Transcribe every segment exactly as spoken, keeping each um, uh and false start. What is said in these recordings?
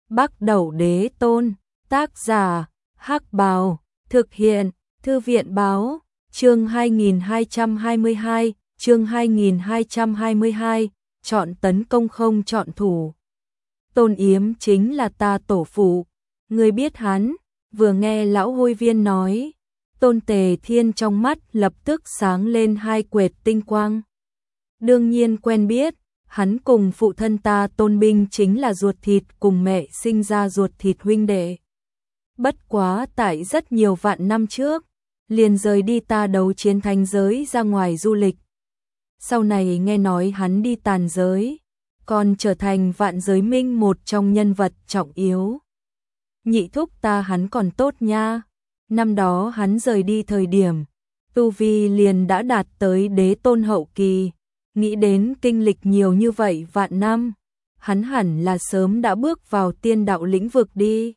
Bắc Đẩu Đế Tôn, tác giả, Hắc Bào, thực hiện, Thư viện báo, chương hai nghìn hai trăm hai mươi hai, chương hai nghìn hai trăm hai mươi hai, chọn tấn công không chọn thủ. Tôn Yếm chính là ta tổ phụ, người biết hắn, vừa nghe lão hôi viên nói, Tôn Tề Thiên trong mắt lập tức sáng lên hai quệt tinh quang. Đương nhiên quen biết, hắn cùng phụ thân ta Tôn Binh chính là ruột thịt cùng mẹ sinh ra ruột thịt huynh đệ. Bất quá tại rất nhiều vạn năm trước, liền rời đi ta đấu chiến thánh giới ra ngoài du lịch. Sau này nghe nói hắn đi tàn giới, còn trở thành vạn giới minh một trong nhân vật trọng yếu. Nhị thúc ta hắn còn tốt nha, năm đó hắn rời đi thời điểm, tu vi liền đã đạt tới đế tôn hậu kỳ, nghĩ đến kinh lịch nhiều như vậy vạn năm, hắn hẳn là sớm đã bước vào tiên đạo lĩnh vực đi.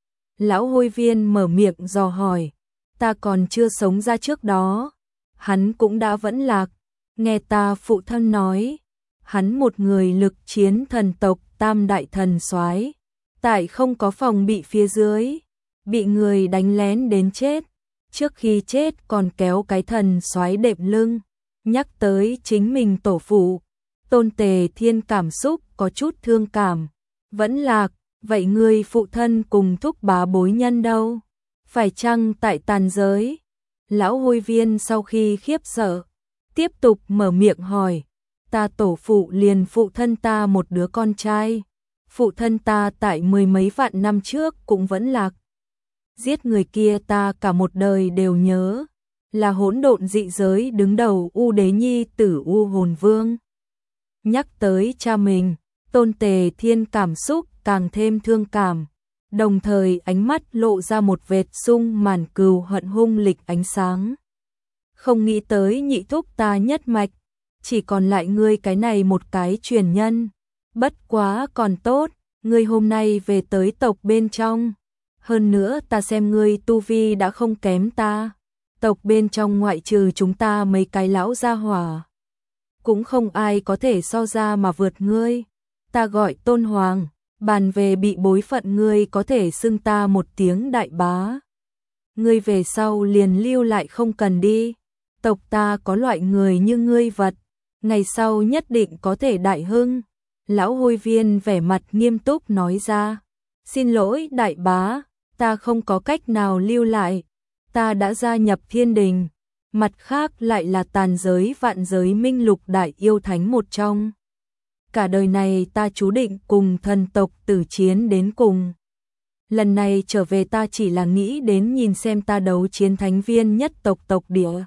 Lão hôi viên mở miệng dò hỏi, ta còn chưa sống ra trước đó, hắn cũng đã vẫn lạc, nghe ta phụ thân nói, hắn một người lực chiến thần tộc tam đại thần soái, tại không có phòng bị phía dưới, bị người đánh lén đến chết, trước khi chết còn kéo cái thần soái đệm lưng, nhắc tới chính mình tổ phụ, Tôn Tề Thiên cảm xúc có chút thương cảm, vẫn lạc, vậy người phụ thân cùng thúc bá bối nhân đâu? Phải chăng tại tàn giới? Lão hôi viên sau khi khiếp sợ, tiếp tục mở miệng hỏi, ta tổ phụ liền phụ thân ta một đứa con trai, phụ thân ta tại mười mấy vạn năm trước cũng vẫn lạc. Giết người kia ta cả một đời đều nhớ, là hỗn độn dị giới đứng đầu U Đế Nhi tử U Hồn Vương. Nhắc tới cha mình, Tôn Tề Thiên cảm xúc càng thêm thương cảm, đồng thời ánh mắt lộ ra một vệt sung màn cừu hận hung lịch ánh sáng. Không nghĩ tới nhị thúc ta nhất mạch, chỉ còn lại ngươi cái này một cái truyền nhân. Bất quá còn tốt, ngươi hôm nay về tới tộc bên trong. Hơn nữa ta xem ngươi tu vi đã không kém ta. Tộc bên trong ngoại trừ chúng ta mấy cái lão gia hỏa, cũng không ai có thể so ra mà vượt ngươi. Ta gọi Tôn Hoàng, bàn về bị bối phận ngươi có thể xưng ta một tiếng đại bá. Ngươi về sau liền lưu lại không cần đi. Tộc ta có loại người như ngươi vật, ngày sau nhất định có thể đại hưng. Lão hôi viên vẻ mặt nghiêm túc nói ra, xin lỗi đại bá, ta không có cách nào lưu lại, ta đã gia nhập thiên đình, mặt khác lại là tàn giới vạn giới minh lục đại yêu thánh một trong. Cả đời này ta chú định cùng thần tộc tử chiến đến cùng. Lần này trở về ta chỉ là nghĩ đến nhìn xem ta đấu chiến thánh viên nhất tộc tộc địa,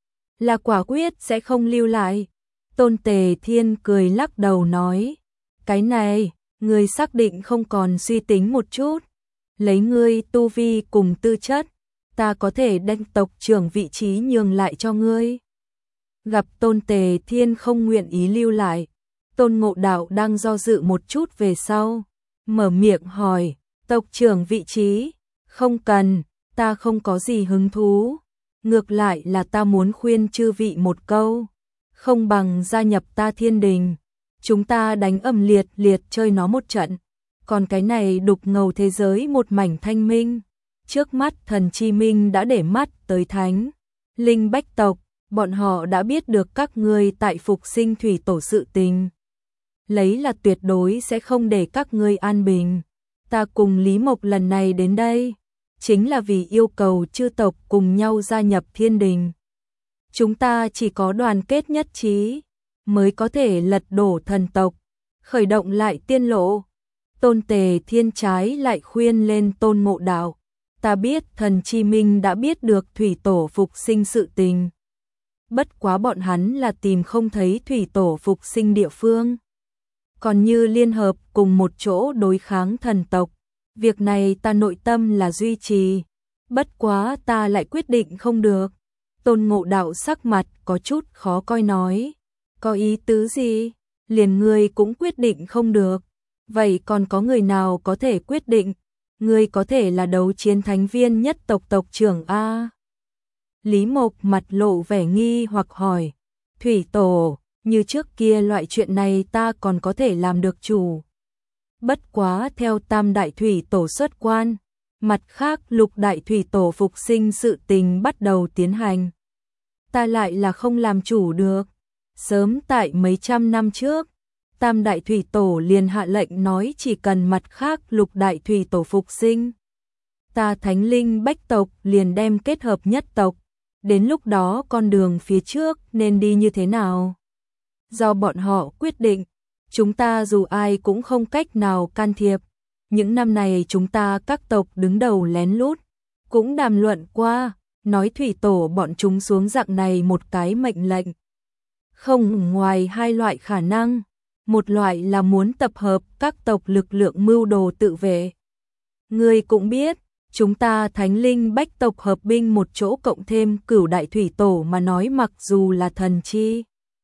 là quả quyết sẽ không lưu lại. Tôn Tề Thiên cười lắc đầu nói, cái này, ngươi xác định không còn suy tính một chút, lấy ngươi tu vi cùng tư chất, ta có thể đem tộc trưởng vị trí nhường lại cho ngươi. Gặp Tôn Tề Thiên không nguyện ý lưu lại, Tôn Ngộ Đạo đang do dự một chút về sau, mở miệng hỏi, tộc trưởng vị trí, không cần, ta không có gì hứng thú, ngược lại là ta muốn khuyên chư vị một câu, không bằng gia nhập ta thiên đình, chúng ta đánh ầm liệt liệt chơi nó một trận, còn cái này đục ngầu thế giới một mảnh thanh minh. Trước mắt thần chi minh đã để mắt tới thánh linh bách tộc, bọn họ đã biết được các ngươi tại phục sinh thủy tổ sự tình, lấy là tuyệt đối sẽ không để các ngươi an bình. Ta cùng Lý Mộc lần này đến đây, chính là vì yêu cầu chư tộc cùng nhau gia nhập thiên đình. Chúng ta chỉ có đoàn kết nhất trí, mới có thể lật đổ thần tộc, khởi động lại tiên lộ. Tôn Tề Thiên trái lại khuyên lên Tôn Ngộ Đạo, ta biết thần chi minh đã biết được thủy tổ phục sinh sự tình. Bất quá bọn hắn là tìm không thấy thủy tổ phục sinh địa phương. Còn như liên hợp cùng một chỗ đối kháng thần tộc, việc này ta nội tâm là duy trì. Bất quá ta lại quyết định không được. Tôn Ngộ Đạo sắc mặt có chút khó coi nói, có ý tứ gì? Liền ngươi cũng quyết định không được. Vậy còn có người nào có thể quyết định? Ngươi có thể là đấu chiến thánh viên nhất tộc tộc trưởng A. Lý Mộc mặt lộ vẻ nghi hoặc hỏi, thủy tổ, như trước kia loại chuyện này ta còn có thể làm được chủ. Bất quá theo Tam Đại Thủy Tổ xuất quan, mặt khác Lục Đại Thủy Tổ phục sinh sự tình bắt đầu tiến hành. Ta lại là không làm chủ được. Sớm tại mấy trăm năm trước, Tam Đại Thủy Tổ liền hạ lệnh nói chỉ cần mặt khác Lục Đại Thủy Tổ phục sinh, ta Thánh Linh Bách tộc liền đem kết hợp nhất tộc. Đến lúc đó con đường phía trước nên đi như thế nào? Do bọn họ quyết định, chúng ta dù ai cũng không cách nào can thiệp. Những năm này chúng ta các tộc đứng đầu lén lút, cũng đàm luận qua, nói Thủy Tổ bọn chúng xuống dạng này một cái mệnh lệnh. Không ngoài hai loại khả năng, một loại là muốn tập hợp các tộc lực lượng mưu đồ tự vệ. Ngươi cũng biết, chúng ta Thánh Linh Bách tộc hợp binh một chỗ cộng thêm Cửu Đại Thủy Tổ mà nói mặc dù là thần chi,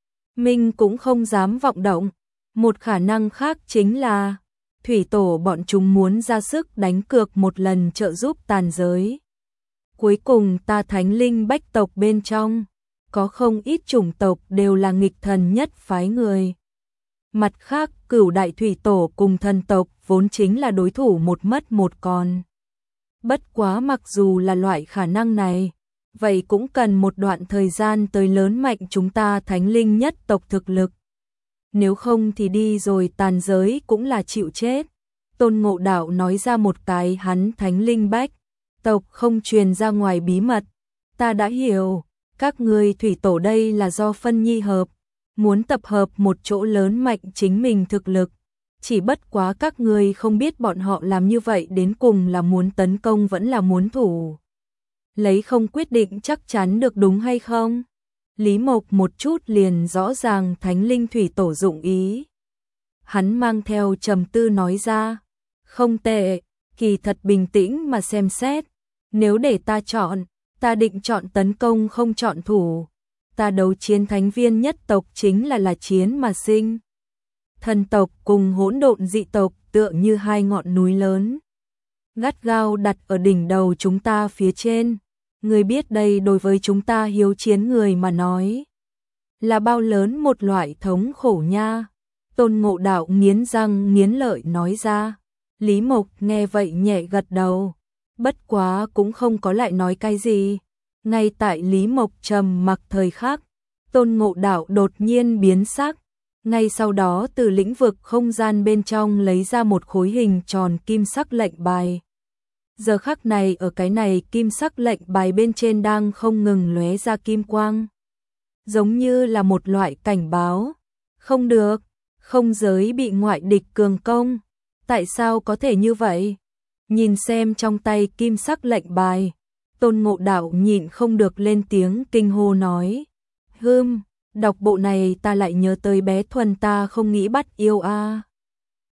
mình cũng không dám vọng động. Một khả năng khác chính là Thủy Tổ bọn chúng muốn ra sức đánh cược một lần trợ giúp tàn giới. Cuối cùng ta Thánh Linh Bách tộc bên trong, có không ít chủng tộc đều là nghịch thần nhất phái người. Mặt khác, Cửu Đại Thủy Tổ cùng thần tộc vốn chính là đối thủ một mất một còn. Bất quá mặc dù là loại khả năng này, vậy cũng cần một đoạn thời gian tới lớn mạnh chúng ta Thánh Linh nhất tộc thực lực. Nếu không thì đi rồi tàn giới cũng là chịu chết. Tôn Ngộ Đạo nói ra một cái hắn Thánh Linh Bách tộc không truyền ra ngoài bí mật. Ta đã hiểu, các ngươi Thủy Tổ đây là do phân nhi hợp, muốn tập hợp một chỗ lớn mạnh chính mình thực lực. Chỉ bất quá các ngươi không biết bọn họ làm như vậy đến cùng là muốn tấn công vẫn là muốn thủ. Lấy không quyết định chắc chắn được đúng hay không? Lý Mộc một chút liền rõ ràng Thánh Linh Thủy Tổ dụng ý. Hắn mang theo trầm tư nói ra, không tệ, kỳ thật bình tĩnh mà xem xét. Nếu để ta chọn, ta định chọn tấn công không chọn thủ. Ta đấu chiến thánh viên nhất tộc chính là là chiến mà sinh. Thần tộc cùng hỗn độn dị tộc tựa như hai ngọn núi lớn, gắt gao đặt ở đỉnh đầu chúng ta phía trên. Người biết đây đối với chúng ta hiếu chiến người mà nói là bao lớn một loại thống khổ nha. Tôn Ngộ Đạo nghiến răng nghiến lợi nói ra. Lý Mộc nghe vậy nhẹ gật đầu, bất quá cũng không có lại nói cái gì. Ngay tại Lý Mộc trầm mặc thời khắc, Tôn Ngộ Đạo đột nhiên biến sắc. Ngay sau đó từ lĩnh vực không gian bên trong lấy ra một khối hình tròn kim sắc lệnh bài. Giờ khắc này ở cái này kim sắc lệnh bài bên trên đang không ngừng lóe ra kim quang, giống như là một loại cảnh báo. Không được, không giới bị ngoại địch cường công. Tại sao có thể như vậy? Nhìn xem trong tay kim sắc lệnh bài, Tôn Ngộ Đạo nhịn không được lên tiếng kinh hô nói. Hừm, đọc bộ này ta lại nhớ tới bé Thuần ta không nghĩ bắt yêu a.